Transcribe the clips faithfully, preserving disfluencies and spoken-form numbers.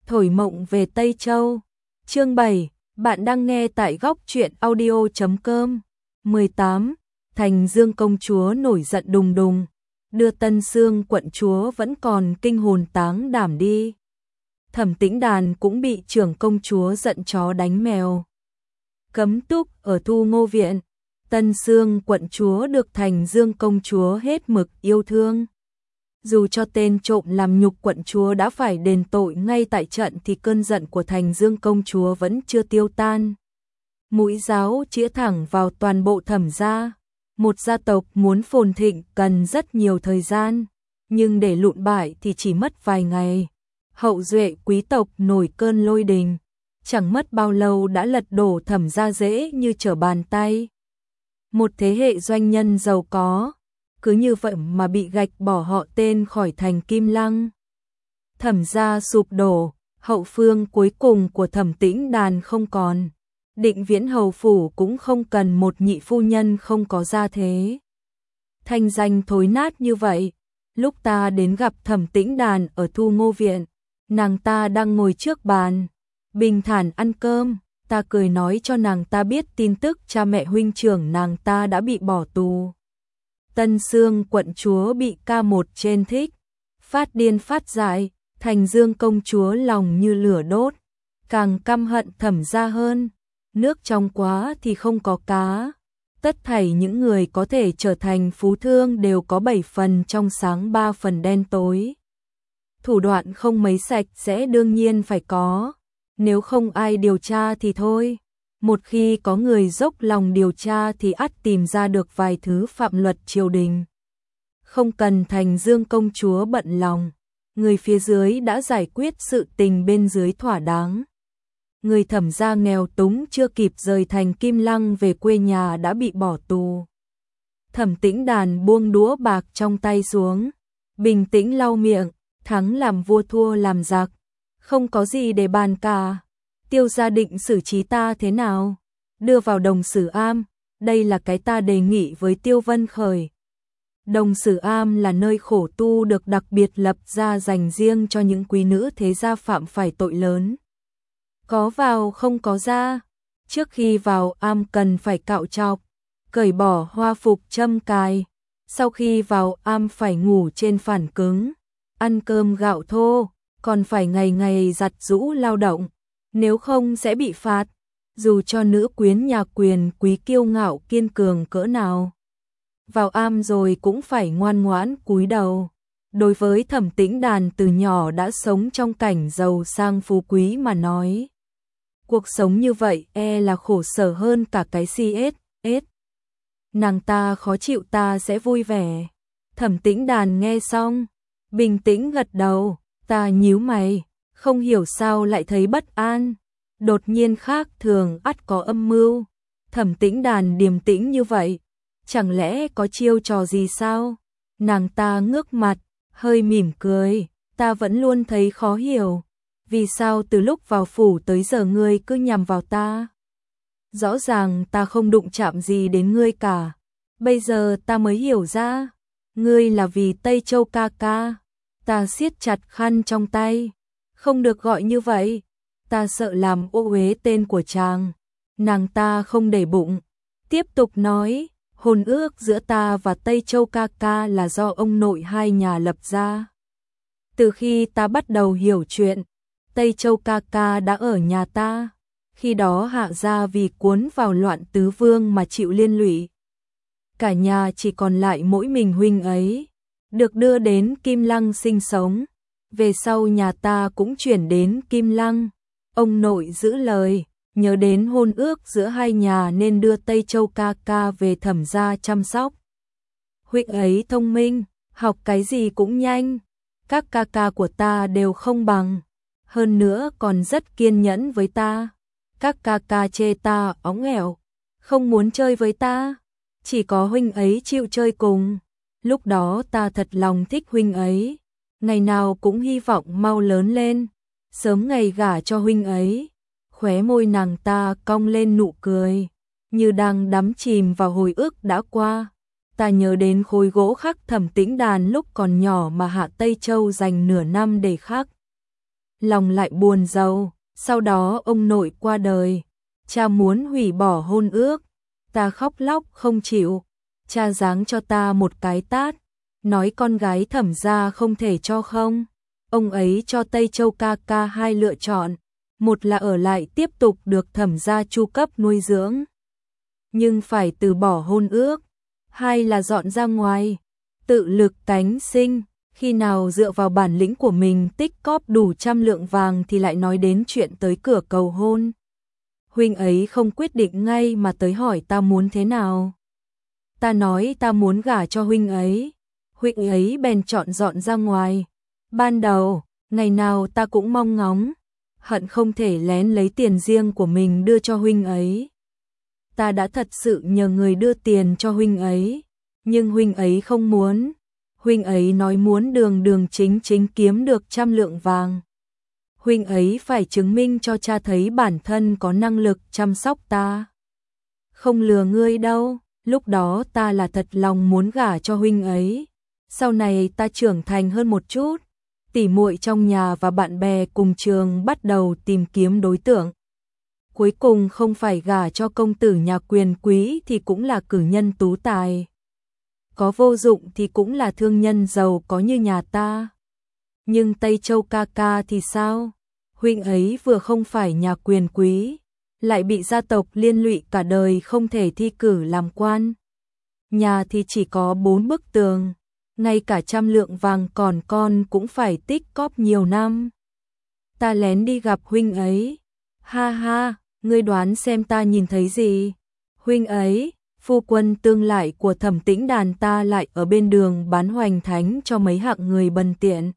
Thổi mộng về Tây Châu. Chương bảy, bạn đang nghe tại góc truyện audio chấm com. mười tám. Thành Dương công chúa nổi giận đùng đùng, đưa Tân Xương quận chúa vẫn còn kinh hồn táng đảm đi. Thẩm Tĩnh Đàn cũng bị trưởng công chúa giận chó đánh mèo. Cấm túc ở Thu Ngô viện, Tân Xương quận chúa được Thành Dương công chúa hết mực yêu thương. Dù cho tên trộm làm nhục quận chúa đã phải đền tội ngay tại trận thì cơn giận của Thành Dương công chúa vẫn chưa tiêu tan. Mũi giáo chĩa thẳng vào toàn bộ Thẩm gia. Một gia tộc muốn phồn thịnh cần rất nhiều thời gian, nhưng để lụn bại thì chỉ mất vài ngày. Hậu duệ quý tộc nổi cơn lôi đình, chẳng mất bao lâu đã lật đổ Thẩm gia dễ như trở bàn tay. Một thế hệ doanh nhân giàu có, cứ như vậy mà bị gạch bỏ họ tên khỏi thành Kim Lăng. Thẩm gia sụp đổ, hậu phương cuối cùng của Thẩm Tĩnh Đàn không còn. Định Viễn hầu phủ cũng không cần một nhị phu nhân không có gia thế. Thanh danh thối nát như vậy. Lúc ta đến gặp Thẩm Tĩnh Đàn ở Thu Ngô viện, nàng ta đang ngồi trước bàn, bình thản ăn cơm. Ta cười nói cho nàng ta biết tin tức cha mẹ huynh trưởng nàng ta đã bị bỏ tù. Tân Xương quận chúa bị ca một trên thích, phát điên phát dại. Thành Dương công chúa lòng như lửa đốt, càng căm hận Thẩm gia hơn. Nước trong quá thì không có cá. Tất thảy những người có thể trở thành phú thương đều có bảy phần trong sáng ba phần đen tối. Thủ đoạn không mấy sạch sẽ đương nhiên phải có. Nếu không ai điều tra thì thôi. Một khi có người dốc lòng điều tra thì ắt tìm ra được vài thứ phạm luật triều đình. Không cần Thành Dương công chúa bận lòng. Người phía dưới đã giải quyết sự tình bên dưới thỏa đáng. Người Thẩm gia nghèo túng chưa kịp rời thành Kim Lăng về quê nhà đã bị bỏ tù. Thẩm Tĩnh Đàn buông đũa bạc trong tay xuống, bình tĩnh lau miệng, thắng làm vua thua làm giặc, không có gì để bàn cả. Tiêu gia định xử trí ta thế nào? Đưa vào Đồng Sử Am, đây là cái ta đề nghị với Tiêu Vân Khởi. Đồng Sử Am là nơi khổ tu được đặc biệt lập ra dành riêng cho những quý nữ thế gia phạm phải tội lớn. Có vào không có ra. Trước khi vào am cần phải cạo trọc, cởi bỏ hoa phục châm cài. Sau khi vào am phải ngủ trên phản cứng, ăn cơm gạo thô, còn phải ngày ngày giặt giũ lao động, nếu không sẽ bị phạt. Dù cho nữ quyến nhà quyền quý kiêu ngạo kiên cường cỡ nào, vào am rồi cũng phải ngoan ngoãn cúi đầu. Đối với Thẩm Tĩnh Đàn từ nhỏ đã sống trong cảnh giàu sang phú quý mà nói, cuộc sống như vậy e là khổ sở hơn cả cái xê ét ét. Nàng ta khó chịu ta sẽ vui vẻ. Thẩm Tĩnh Đàn nghe xong, bình tĩnh gật đầu. Ta nhíu mày, không hiểu sao lại thấy bất an. Đột nhiên khác thường ắt có âm mưu. Thẩm Tĩnh Đàn điềm tĩnh như vậy, chẳng lẽ có chiêu trò gì sao? Nàng ta ngước mặt, hơi mỉm cười. Ta vẫn luôn thấy khó hiểu. Vì sao từ lúc vào phủ tới giờ ngươi cứ nhằm vào ta? Rõ ràng ta không đụng chạm gì đến ngươi cả. Bây giờ ta mới hiểu ra. Ngươi là vì Tây Châu ca ca. Ta siết chặt khăn trong tay. Không được gọi như vậy. Ta sợ làm ô uế tên của chàng. Nàng ta không để bụng. Tiếp tục nói, hôn ước giữa ta và Tây Châu ca ca là do ông nội hai nhà lập ra. Từ khi ta bắt đầu hiểu chuyện, Tây Châu ca ca đã ở nhà ta. Khi đó Hạ gia vì cuốn vào loạn tứ vương mà chịu liên lụy. Cả nhà chỉ còn lại mỗi mình huynh ấy, được đưa đến Kim Lăng sinh sống. Về sau nhà ta cũng chuyển đến Kim Lăng. Ông nội giữ lời, nhớ đến hôn ước giữa hai nhà nên đưa Tây Châu ca ca về Thẩm gia chăm sóc. Huynh ấy thông minh, học cái gì cũng nhanh. Các ca ca của ta đều không bằng. Hơn nữa còn rất kiên nhẫn với ta. Các ca ca chê ta óng ẻo, không muốn chơi với ta. Chỉ có huynh ấy chịu chơi cùng. Lúc đó ta thật lòng thích huynh ấy. Ngày nào cũng hy vọng mau lớn lên, sớm ngày gả cho huynh ấy. Khóe môi nàng ta cong lên nụ cười, như đang đắm chìm vào hồi ức đã qua. Ta nhớ đến khối gỗ khắc Thẩm Tĩnh Đàn lúc còn nhỏ mà Hạ Tây Châu dành nửa năm để khắc. lòng lại buồn rầu. Sau đó ông nội qua đời, cha muốn hủy bỏ hôn ước, ta khóc lóc không chịu, cha giáng cho ta một cái tát, nói con gái Thẩm gia không thể cho không. Ông ấy cho Tây Châu ca ca hai lựa chọn, một là ở lại tiếp tục được Thẩm gia chu cấp nuôi dưỡng, nhưng phải từ bỏ hôn ước, hai là dọn ra ngoài, tự lực cánh sinh. Khi nào dựa vào bản lĩnh của mình tích cóp đủ trăm lượng vàng thì lại nói đến chuyện tới cửa cầu hôn. Huynh ấy không quyết định ngay mà tới hỏi ta muốn thế nào. Ta nói ta muốn gả cho huynh ấy, huynh ấy bèn chọn dọn ra ngoài. Ban đầu, ngày nào ta cũng mong ngóng, hận không thể lén lấy tiền riêng của mình đưa cho huynh ấy. Ta đã thật sự nhờ người đưa tiền cho huynh ấy, nhưng huynh ấy không muốn. Huynh ấy nói muốn đường đường chính chính kiếm được trăm lượng vàng. Huynh ấy phải chứng minh cho cha thấy bản thân có năng lực chăm sóc ta. Không lừa ngươi đâu, lúc đó ta là thật lòng muốn gả cho huynh ấy. Sau này ta trưởng thành hơn một chút, tỉ muội trong nhà và bạn bè cùng trường bắt đầu tìm kiếm đối tượng. Cuối cùng không phải gả cho công tử nhà quyền quý thì cũng là cử nhân tú tài. Có vô dụng thì cũng là thương nhân giàu có như nhà ta. Nhưng Tây Châu ca ca thì sao? Huynh ấy vừa không phải nhà quyền quý, lại bị gia tộc liên lụy cả đời không thể thi cử làm quan. Nhà thì chỉ có bốn bức tường, ngay cả trăm lượng vàng còn con cũng phải tích cóp nhiều năm. Ta lén đi gặp huynh ấy. Ha ha, ngươi đoán xem ta nhìn thấy gì? Huynh ấy, phu quân tương lại của Thẩm Tĩnh Đàn ta lại ở bên đường bán hoành thánh cho mấy hạng người bần tiện.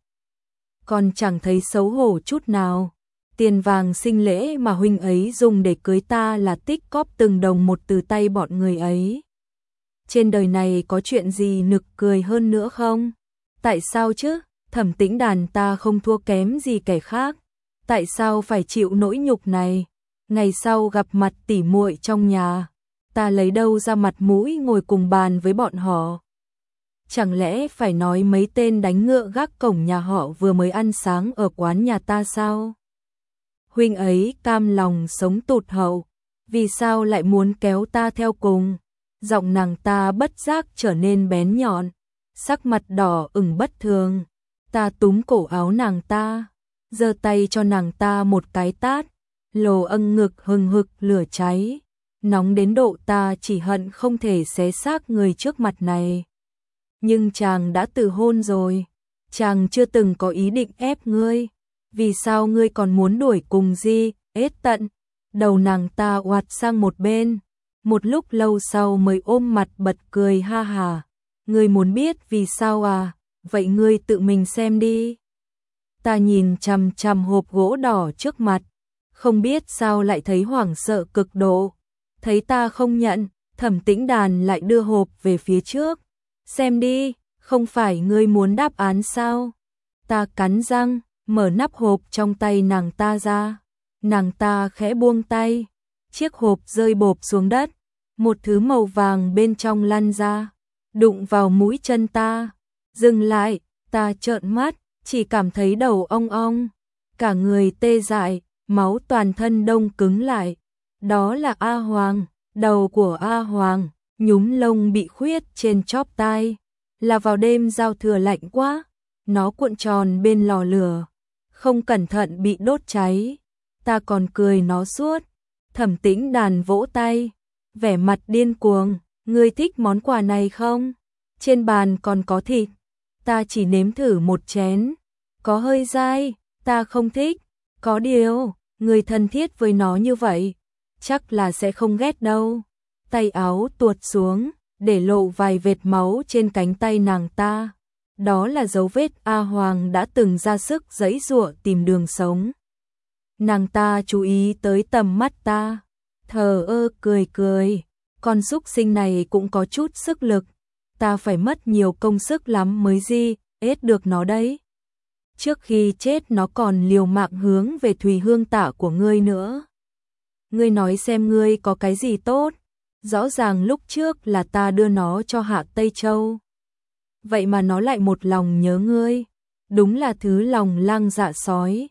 Còn chẳng thấy xấu hổ chút nào. Tiền vàng sinh lễ mà huynh ấy dùng để cưới ta là tích cóp từng đồng một từ tay bọn người ấy. Trên đời này có chuyện gì nực cười hơn nữa không? Tại sao chứ? Thẩm Tĩnh Đàn ta không thua kém gì kẻ khác. Tại sao phải chịu nỗi nhục này? Ngày sau gặp mặt tỉ muội trong nhà, ta lấy đâu ra mặt mũi ngồi cùng bàn với bọn họ? Chẳng lẽ phải nói mấy tên đánh ngựa gác cổng nhà họ vừa mới ăn sáng ở quán nhà ta sao? Huynh ấy cam lòng sống tụt hậu, vì sao lại muốn kéo ta theo cùng? Giọng nàng ta bất giác trở nên bén nhọn, sắc mặt đỏ ửng bất thường. Ta túm cổ áo nàng ta, giơ tay cho nàng ta một cái tát, lồ âng ngực hừng hực lửa cháy, nóng đến độ ta chỉ hận không thể xé xác người trước mặt này. Nhưng chàng đã từ hôn rồi, chàng chưa từng có ý định ép ngươi, vì sao ngươi còn muốn đuổi cùng Di Ết Tận? Đầu nàng ta oạt sang một bên, một lúc lâu sau mới ôm mặt bật cười ha hà. Ngươi muốn biết vì sao à? Vậy ngươi tự mình xem đi. Ta nhìn chằm chằm hộp gỗ đỏ trước mặt, không biết sao lại thấy hoảng sợ cực độ. Thấy ta không nhận, Thẩm Tĩnh Đàn lại đưa hộp về phía trước. Xem đi, không phải ngươi muốn đáp án sao? Ta cắn răng, mở nắp hộp trong tay nàng ta ra. Nàng ta khẽ buông tay, chiếc hộp rơi bộp xuống đất, một thứ màu vàng bên trong lăn ra, đụng vào mũi chân ta. Dừng lại, ta trợn mắt, chỉ cảm thấy đầu ong ong, cả người tê dại, máu toàn thân đông cứng lại. Đó là A Hoàng, đầu của A Hoàng, nhúm lông bị khuyết trên chóp tai. Là vào đêm giao thừa lạnh quá, nó cuộn tròn bên lò lửa, không cẩn thận bị đốt cháy. Ta còn cười nó suốt. Thẩm Tĩnh Đàn vỗ tay, vẻ mặt điên cuồng. Ngươi thích món quà này không? Trên bàn còn có thịt. Ta chỉ nếm thử một chén, có hơi dai, ta không thích. Có điều, người thân thiết với nó như vậy, chắc là sẽ không ghét đâu. Tay áo tuột xuống, để lộ vài vệt máu trên cánh tay nàng ta. Đó là dấu vết A Hoàng đã từng ra sức giãy giụa tìm đường sống. Nàng ta chú ý tới tầm mắt ta, thờ ơ cười cười. Con súc sinh này cũng có chút sức lực, ta phải mất nhiều công sức lắm mới di ết được nó đấy. Trước khi chết nó còn liều mạng hướng về Thùy Hương Tạ của ngươi nữa. Ngươi nói xem ngươi có cái gì tốt? Rõ ràng lúc trước là ta đưa nó cho Hạ Tây Châu. Vậy mà nó lại một lòng nhớ ngươi. Đúng là thứ lòng lang dạ sói.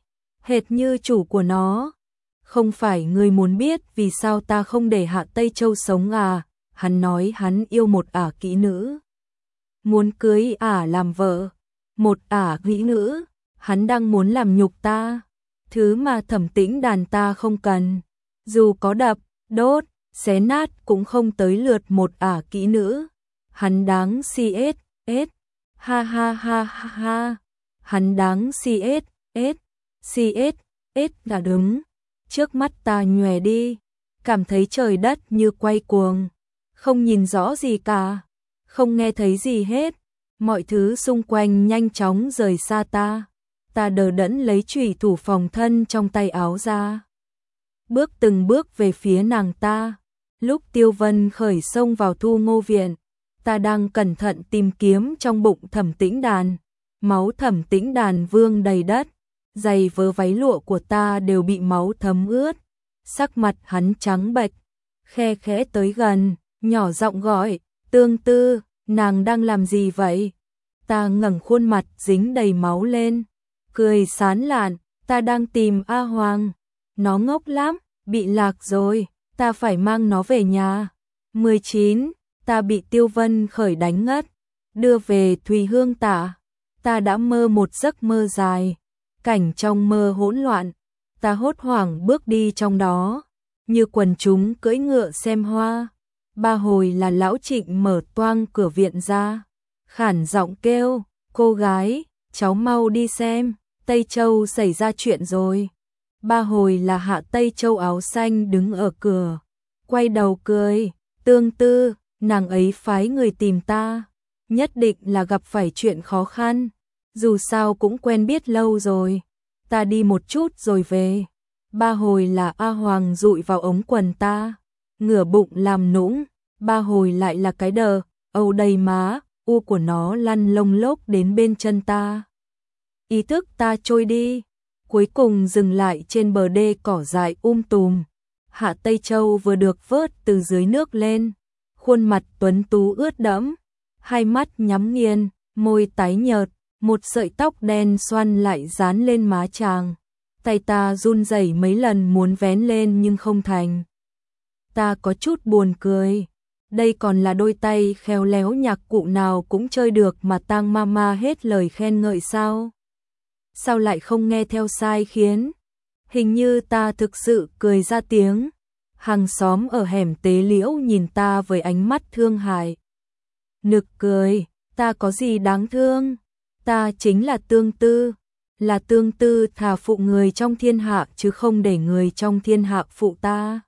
hệt như chủ của nó. Không phải ngươi muốn biết vì sao ta không để Hạ Tây Châu sống à? Hắn nói hắn yêu một ả kỹ nữ, muốn cưới ả làm vợ. Một ả kỹ nữ, hắn đang muốn làm nhục ta, thứ mà Thẩm Tĩnh Đàn ta không cần. Dù có đập, đốt, xé nát cũng không tới lượt một ả kỹ nữ. Hắn đáng si ết, ết, ha ha ha ha ha. Hắn đáng si ết, ết, si ết, ết đã đứng trước mắt ta nhòe đi, cảm thấy trời đất như quay cuồng, không nhìn rõ gì cả, không nghe thấy gì hết, mọi thứ xung quanh nhanh chóng rời xa ta. Ta đờ đẫn lấy chùy thủ phòng thân trong tay áo ra, bước từng bước về phía nàng ta. Lúc Tiêu Vân Khởi xông vào Thu Ngô viện, ta đang cẩn thận tìm kiếm trong bụng Thẩm Tĩnh Đàn. Máu Thẩm Tĩnh Đàn vương đầy đất, giày vớ váy lụa của ta đều bị máu thấm ướt. Sắc mặt hắn trắng bệch, khe khẽ tới gần, nhỏ giọng gọi, Tương Tư, nàng đang làm gì vậy? Ta ngẩng khuôn mặt dính đầy máu lên, cười sán lạn, ta đang tìm A Hoàng. Nó ngốc lắm, bị lạc rồi, ta phải mang nó về nhà. mười chín, ta bị Tiêu Vân Khởi đánh ngất, đưa về Thùy Hương Tạ. Ta đã mơ một giấc mơ dài, cảnh trong mơ hỗn loạn, ta hốt hoảng bước đi trong đó, như quần chúng cưỡi ngựa xem hoa. Ba hồi là lão Trịnh mở toang cửa viện ra, khản giọng kêu, cô gái, cháu mau đi xem, Tây Châu xảy ra chuyện rồi. Ba hồi là Hạ Tây Châu áo xanh đứng ở cửa, quay đầu cười, Tương Tư, nàng ấy phái người tìm ta, nhất định là gặp phải chuyện khó khăn, dù sao cũng quen biết lâu rồi, ta đi một chút rồi về. Ba hồi là A Hoàng dụi vào ống quần ta, ngửa bụng làm nũng. Ba hồi lại là cái đờ, âu đầy má, u của nó lăn lông lốc đến bên chân ta. Ý thức ta trôi đi, cuối cùng dừng lại trên bờ đê cỏ dại um tùm. Hạ Tây Châu vừa được vớt từ dưới nước lên, khuôn mặt tuấn tú ướt đẫm, hai mắt nhắm nghiền, môi tái nhợt, một sợi tóc đen xoăn lại dán lên má chàng. Tay ta run rẩy mấy lần muốn vén lên nhưng không thành. Ta có chút buồn cười. Đây còn là đôi tay khéo léo nhạc cụ nào cũng chơi được mà Tang Mama hết lời khen ngợi sao? Sao lại không nghe theo sai khiến? Hình như ta thực sự cười ra tiếng. Hàng xóm ở hẻm Tế Liễu nhìn ta với ánh mắt thương hại. Nực cười, ta có gì đáng thương? Ta chính là Tương Tư, là Tương Tư thà phụ người trong thiên hạ chứ không để người trong thiên hạ phụ ta.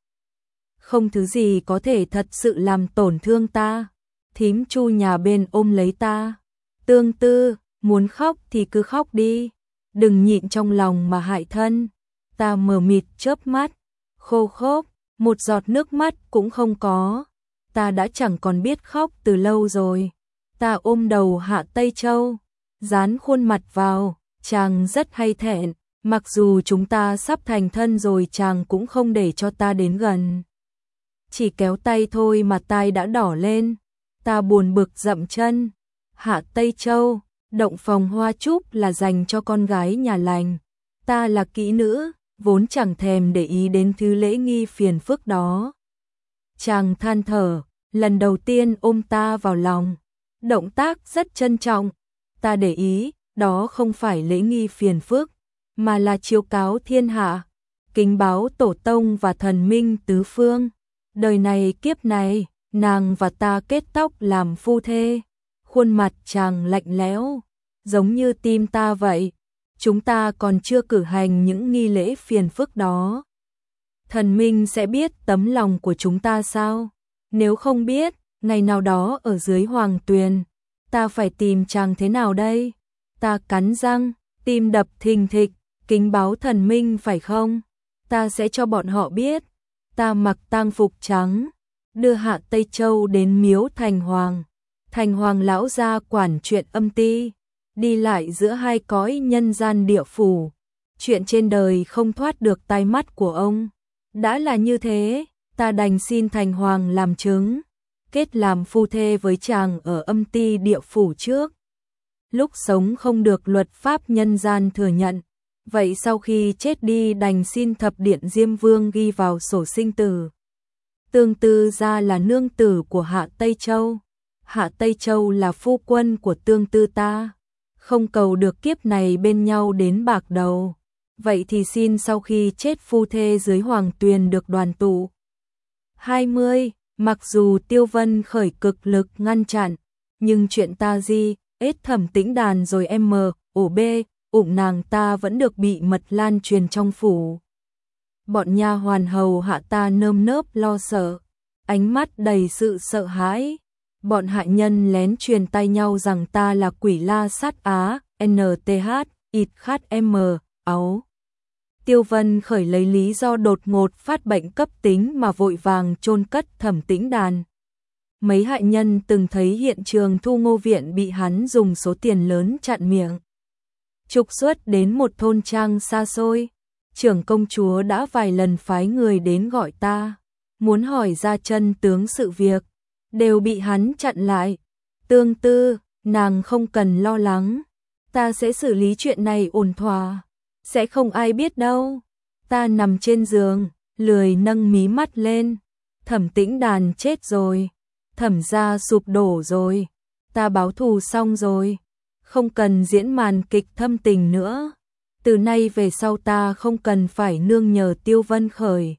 Không thứ gì có thể thật sự làm tổn thương ta. Thím Chu nhà bên ôm lấy ta. Tương Tư, muốn khóc thì cứ khóc đi, đừng nhịn trong lòng mà hại thân. Ta mờ mịt chớp mắt, khô khốc, một giọt nước mắt cũng không có. Ta đã chẳng còn biết khóc từ lâu rồi. Ta ôm đầu Hạ Tây Châu, dán khuôn mặt vào, chàng rất hay thẹn, mặc dù chúng ta sắp thành thân rồi chàng cũng không để cho ta đến gần. Chỉ kéo tay thôi mà tai đã đỏ lên, ta buồn bực dậm chân. Hạ Tây Châu, động phòng hoa trúc là dành cho con gái nhà lành. Ta là kỹ nữ, vốn chẳng thèm để ý đến thứ lễ nghi phiền phức đó. Chàng than thở, lần đầu tiên ôm ta vào lòng, động tác rất trân trọng. Ta để ý, đó không phải lễ nghi phiền phức, mà là chiếu cáo thiên hạ, kính báo tổ tông và thần minh tứ phương. Đời này kiếp này, nàng và ta kết tóc làm phu thê. Khuôn mặt chàng lạnh lẽo, giống như tim ta vậy. Chúng ta còn chưa cử hành những nghi lễ phiền phức đó. Thần minh sẽ biết tấm lòng của chúng ta sao? Nếu không biết, ngày nào đó ở dưới hoàng tuyền, ta phải tìm chàng thế nào đây? Ta cắn răng, tim đập thình thịch, kính báo thần minh phải không? Ta sẽ cho bọn họ biết. Ta mặc tang phục trắng, đưa Hạ Tây Châu đến miếu Thành Hoàng. Thành Hoàng lão gia quản chuyện âm ti, đi lại giữa hai cõi nhân gian địa phủ. Chuyện trên đời không thoát được tai mắt của ông. Đã là như thế, ta đành xin Thành Hoàng làm chứng, kết làm phu thê với chàng ở âm ti địa phủ trước. Lúc sống không được luật pháp nhân gian thừa nhận, Vậy sau khi chết đi đành xin thập điện Diêm Vương ghi vào sổ sinh tử. Tương Tư ra là nương tử của Hạ Tây Châu. Hạ Tây Châu là phu quân của Tương Tư ta. Không cầu được kiếp này bên nhau đến bạc đầu. Vậy thì xin sau khi chết phu thê dưới hoàng tuyền được đoàn tụ. hai mươi. Mặc dù Tiêu Vân Khởi cực lực ngăn chặn, nhưng chuyện ta di, ết Thẩm Tĩnh Đàn rồi em mờ, ổ bê, ủng nàng ta vẫn được bị mật lan truyền trong phủ. Bọn nha hoàn hầu hạ ta nơm nớp lo sợ, ánh mắt đầy sự sợ hãi. Bọn hạ nhân lén truyền tay nhau rằng ta là quỷ la sát á, en tê hát, ít khát em, áo. Tiêu Vân Khởi lấy lý do đột ngột phát bệnh cấp tính mà vội vàng chôn cất Thẩm Tĩnh Đàn. Mấy hạ nhân từng thấy hiện trường Thu Ngô Viện bị hắn dùng số tiền lớn chặn miệng, trục xuất đến một thôn trang xa xôi. Trưởng công chúa đã vài lần phái người đến gọi ta, muốn hỏi ra chân tướng sự việc, đều bị hắn chặn lại. Tương Tư, nàng không cần lo lắng, ta sẽ xử lý chuyện này ổn thỏa, sẽ không ai biết đâu. Ta nằm trên giường, lười nâng mí mắt lên. Thẩm Tĩnh Đàn chết rồi, Thẩm gia sụp đổ rồi, ta báo thù xong rồi, không cần diễn màn kịch thâm tình nữa. Từ nay về sau ta không cần phải nương nhờ Tiêu Vân Khởi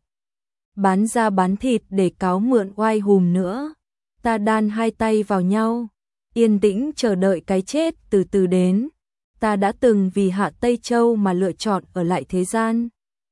bán da bán thịt để cáo mượn oai hùm nữa. Ta đan hai tay vào nhau, yên tĩnh chờ đợi cái chết từ từ đến. Ta đã từng vì Hạ Tây Châu mà lựa chọn ở lại thế gian.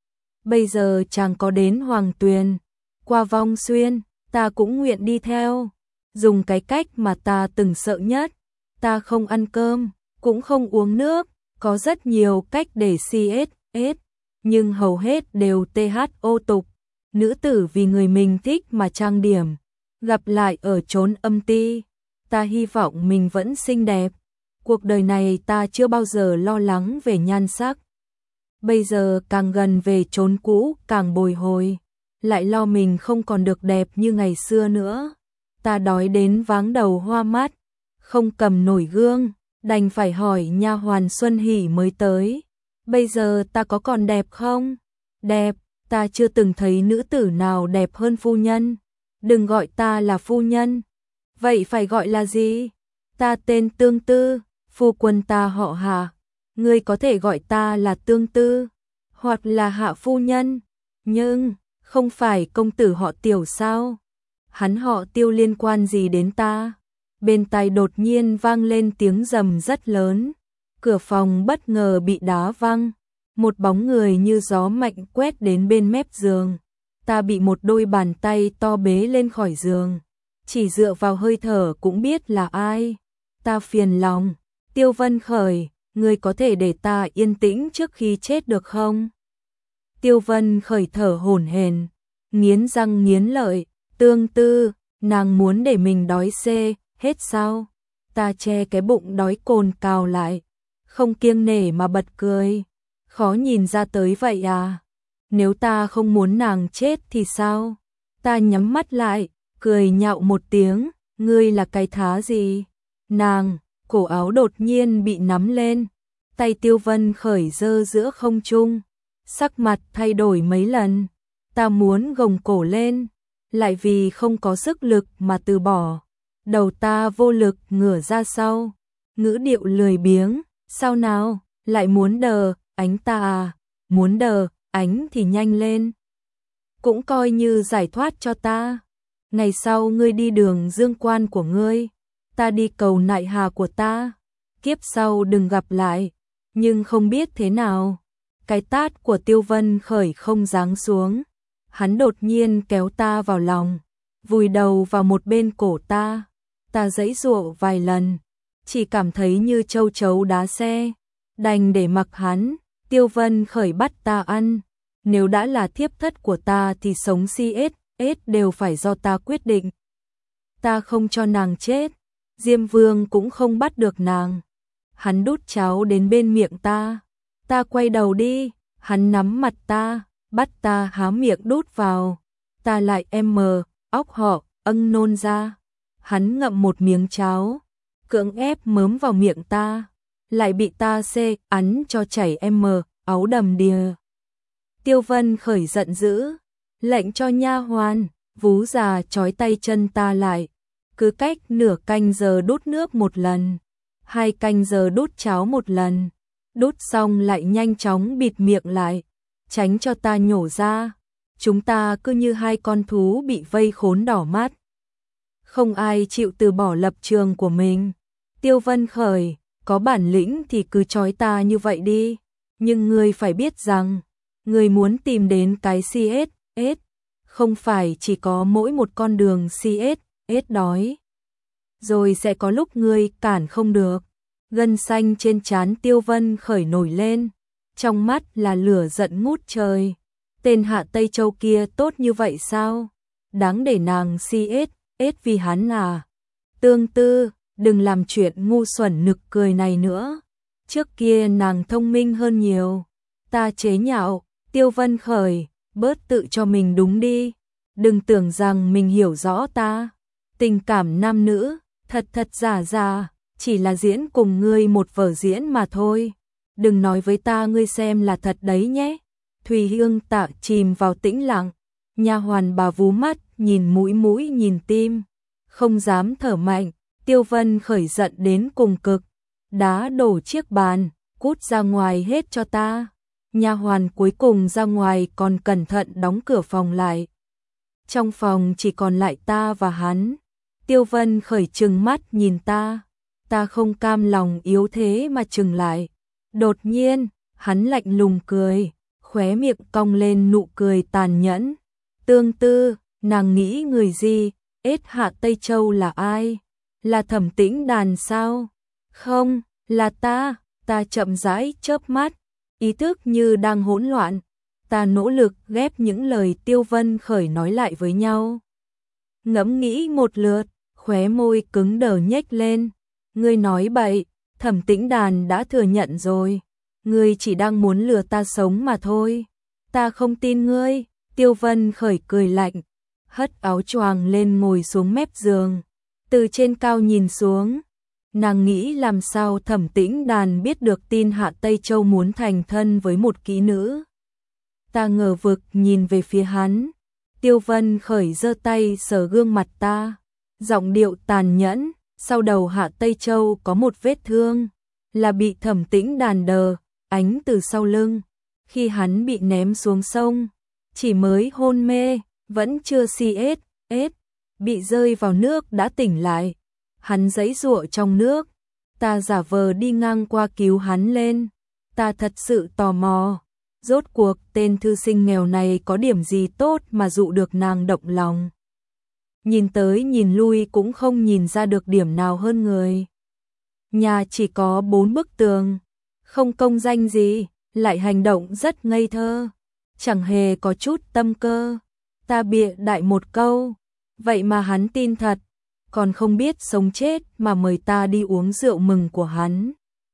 Bây giờ chàng có đến Hoàng Tuyền, qua Vong Xuyên, ta cũng nguyện đi theo. Dùng cái cách mà ta từng sợ nhất, ta không ăn cơm, cũng không uống nước. Có rất nhiều cách để xê ét ét, nhưng hầu hết đều tê hát ô tục. Nữ tử vì người mình thích mà trang điểm, gặp lại ở chốn âm ti. Ta hy vọng mình vẫn xinh đẹp. Cuộc đời này ta chưa bao giờ lo lắng về nhan sắc. Bây giờ càng gần về chốn cũ càng bồi hồi, lại lo mình không còn được đẹp như ngày xưa nữa. Ta đói đến váng đầu hoa mắt, không cầm nổi gương, đành phải hỏi nha hoàn Xuân Hỷ mới tới. Bây giờ ta có còn đẹp không? Đẹp, ta chưa từng thấy nữ tử nào đẹp hơn phu nhân. Đừng gọi ta là phu nhân. Vậy phải gọi là gì? Ta tên Tương Tư, phu quân ta họ Hạ. Ngươi có thể gọi ta là Tương Tư, hoặc là Hạ phu nhân. Nhưng, không phải công tử họ Tiểu sao? Hắn họ Tiêu liên quan gì đến ta? Bên tai đột nhiên vang lên tiếng rầm rất lớn. Cửa phòng bất ngờ bị đá văng. Một bóng người như gió mạnh quét đến bên mép giường. Ta bị một đôi bàn tay to bế lên khỏi giường. Chỉ dựa vào hơi thở cũng biết là ai. Ta phiền lòng. Tiêu Vân Khởi, ngươi có thể để ta yên tĩnh trước khi chết được không? Tiêu Vân Khởi thở hổn hển, nghiến răng nghiến lợi. Tương Tư, nàng muốn để mình đói xê hết sao? Ta che cái bụng đói cồn cào lại, không kiêng nể mà bật cười. Khó nhìn ra tới vậy à? Nếu ta không muốn nàng chết thì sao? Ta nhắm mắt lại, cười nhạo một tiếng. Ngươi là cái thá gì? Nàng, cổ áo đột nhiên bị nắm lên, tay Tiêu Vân Khởi giơ giữa không trung, sắc mặt thay đổi mấy lần. Ta muốn gồng cổ lên, lại vì không có sức lực mà từ bỏ. Đầu ta vô lực ngửa ra sau, ngữ điệu lười biếng. Sao nào, lại muốn đờ ánh ta à? Muốn đờ ánh thì nhanh lên, cũng coi như giải thoát cho ta. Ngày sau ngươi đi đường dương quan của ngươi, ta đi cầu nại hà của ta. Kiếp sau đừng gặp lại. Nhưng không biết thế nào, cái tát của Tiêu Vân Khởi không giáng xuống. Hắn đột nhiên kéo ta vào lòng, vùi đầu vào một bên cổ ta. Ta giãy giụa vài lần, chỉ cảm thấy như châu chấu đá xe, đành để mặc hắn. Tiêu Vân Khởi bắt ta ăn, nếu đã là thiếp thất của ta thì sống si ết ết đều phải do ta quyết định. Ta không cho nàng chết, Diêm Vương cũng không bắt được nàng. Hắn đút cháo đến bên miệng ta, ta quay đầu đi, hắn nắm mặt ta, bắt ta há miệng đút vào. Ta lại em mờ, óc họ, âng nôn ra. Hắn ngậm một miếng cháo, cưỡng ép mớm vào miệng ta, lại bị ta xê ắn cho chảy em mờ, áo đầm đìa. Tiêu Vân Khởi giận dữ, lệnh cho nha hoàn, vú già trói tay chân ta lại, cứ cách nửa canh giờ đút nước một lần, hai canh giờ đút cháo một lần, đút xong lại nhanh chóng bịt miệng lại, tránh cho ta nhổ ra. Chúng ta cứ như hai con thú bị vây khốn đỏ mắt. Không ai chịu từ bỏ lập trường của mình. Tiêu Vân Khởi, có bản lĩnh thì cứ trói ta như vậy đi. Nhưng ngươi phải biết rằng, ngươi muốn tìm đến cái xê ét ét, không phải chỉ có mỗi một con đường xê ét ét đói. Rồi sẽ có lúc ngươi cản không được. Gân xanh trên trán Tiêu Vân Khởi nổi lên, trong mắt là lửa giận ngút trời. Tên Hạ Tây Châu kia tốt như vậy sao? Đáng để nàng xê ét ét vì hắn à? Tương Tư, đừng làm chuyện ngu xuẩn nực cười này nữa. Trước kia nàng thông minh hơn nhiều. Ta chế nhạo, Tiêu Vân Khởi, bớt tự cho mình đúng đi. Đừng tưởng rằng mình hiểu rõ ta. Tình cảm nam nữ, thật thật giả giả, chỉ là diễn cùng ngươi một vở diễn mà thôi. Đừng nói với ta ngươi xem là thật đấy nhé. Thùy Hương Tạ chìm vào tĩnh lặng, nha hoàn bà vú mắt nhìn mũi mũi nhìn tim, không dám thở mạnh. Tiêu Vân Khởi giận đến cùng cực, đá đổ chiếc bàn, cút ra ngoài hết cho ta. Nha hoàn cuối cùng ra ngoài còn cẩn thận đóng cửa phòng lại. Trong phòng chỉ còn lại ta và hắn. Tiêu Vân Khởi trừng mắt nhìn ta, ta không cam lòng yếu thế mà trừng lại. Đột nhiên, hắn lạnh lùng cười, khóe miệng cong lên nụ cười tàn nhẫn. Tương Tư, nàng nghĩ người gì? Ết Hạ Tây Châu là ai? Là Thẩm Tĩnh Đàn sao? Không, là ta. Ta chậm rãi chớp mắt, ý thức như đang hỗn loạn. Ta nỗ lực ghép những lời Tiêu Vân Khởi nói lại với nhau. Ngẫm nghĩ một lượt, khóe môi cứng đờ nhếch lên. Ngươi nói bậy, Thẩm Tĩnh Đàn đã thừa nhận rồi. Ngươi chỉ đang muốn lừa ta sống mà thôi. Ta không tin ngươi. Tiêu Vân Khởi cười lạnh, hất áo choàng lên ngồi xuống mép giường. Từ trên cao nhìn xuống, nàng nghĩ làm sao Thẩm Tĩnh Đàn biết được tin Hạ Tây Châu muốn thành thân với một kỹ nữ. Ta ngờ vực nhìn về phía hắn. Tiêu Vân Khởi giơ tay sờ gương mặt ta, giọng điệu tàn nhẫn. Sau đầu Hạ Tây Châu có một vết thương, là bị Thẩm Tĩnh Đàn đờ ánh từ sau lưng. Khi hắn bị ném xuống sông, chỉ mới hôn mê, vẫn chưa xê ét ét, bị rơi vào nước đã tỉnh lại. Hắn giãy giụa trong nước, ta giả vờ đi ngang qua cứu hắn lên. Ta thật sự tò mò, rốt cuộc tên thư sinh nghèo này có điểm gì tốt mà dụ được nàng động lòng. Nhìn tới nhìn lui cũng không nhìn ra được điểm nào hơn người. Nhà chỉ có bốn bức tường, không công danh gì, lại hành động rất ngây thơ, chẳng hề có chút tâm cơ. Ta bịa đại một câu, vậy mà hắn tin thật, còn không biết sống chết mà mời ta đi uống rượu mừng của hắn.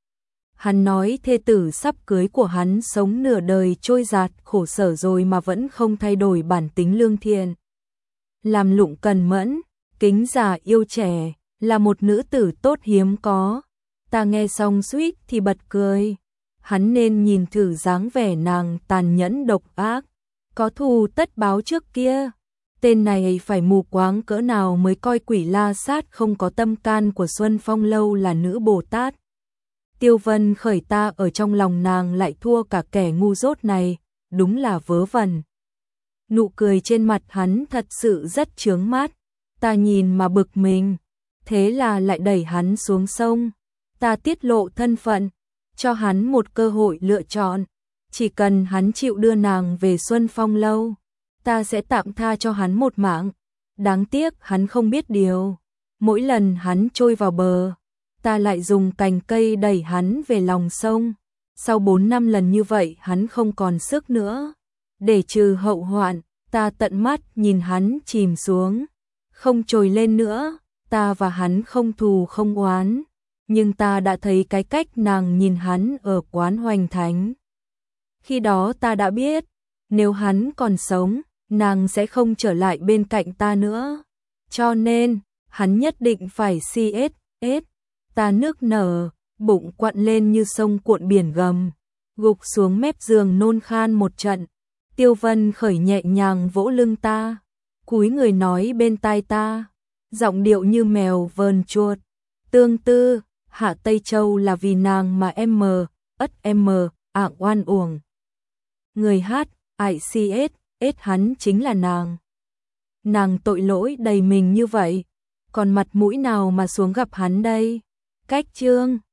Hắn nói thê tử sắp cưới của hắn sống nửa đời trôi dạt khổ sở rồi mà vẫn không thay đổi bản tính lương thiện. Làm lụng cần mẫn, kính già yêu trẻ, là một nữ tử tốt hiếm có. Ta nghe xong suýt thì bật cười. Hắn nên nhìn thử dáng vẻ nàng tàn nhẫn độc ác, có thù tất báo trước kia. Tên này phải mù quáng cỡ nào mới coi Quỷ La Sát không có tâm can của Xuân Phong Lâu là nữ Bồ Tát. Tiêu Vân Khởi ta ở trong lòng nàng lại thua cả kẻ ngu dốt này, đúng là vớ vẩn. Nụ cười trên mặt hắn thật sự rất chướng mắt, ta nhìn mà bực mình, thế là lại đẩy hắn xuống sông. Ta tiết lộ thân phận, cho hắn một cơ hội lựa chọn, chỉ cần hắn chịu đưa nàng về Xuân Phong Lâu, ta sẽ tạm tha cho hắn một mạng. Đáng tiếc hắn không biết điều, mỗi lần hắn trôi vào bờ, ta lại dùng cành cây đẩy hắn về lòng sông. Sau bốn năm lần như vậy hắn không còn sức nữa. Để trừ hậu hoạn, ta tận mắt nhìn hắn chìm xuống, không trồi lên nữa. Ta và hắn không thù không oán, nhưng ta đã thấy cái cách nàng nhìn hắn ở quán Hoành Thánh. Khi đó ta đã biết, nếu hắn còn sống, nàng sẽ không trở lại bên cạnh ta nữa. Cho nên, hắn nhất định phải xê ét ét. Ta nức nở, bụng quặn lên như sông cuộn biển gầm. gục xuống mép giường nôn khan một trận. Tiêu Vân Khởi nhẹ nhàng vỗ lưng ta, cúi người nói bên tai ta, giọng điệu như mèo vờn chuột. Tương Tư, Hạ Tây Châu là vì nàng mà em mờ, ất em mờ, ạng oan uổng. Người hát, I C S, S hắn chính là nàng. Nàng tội lỗi đầy mình như vậy, còn mặt mũi nào mà xuống gặp hắn đây? Cách chương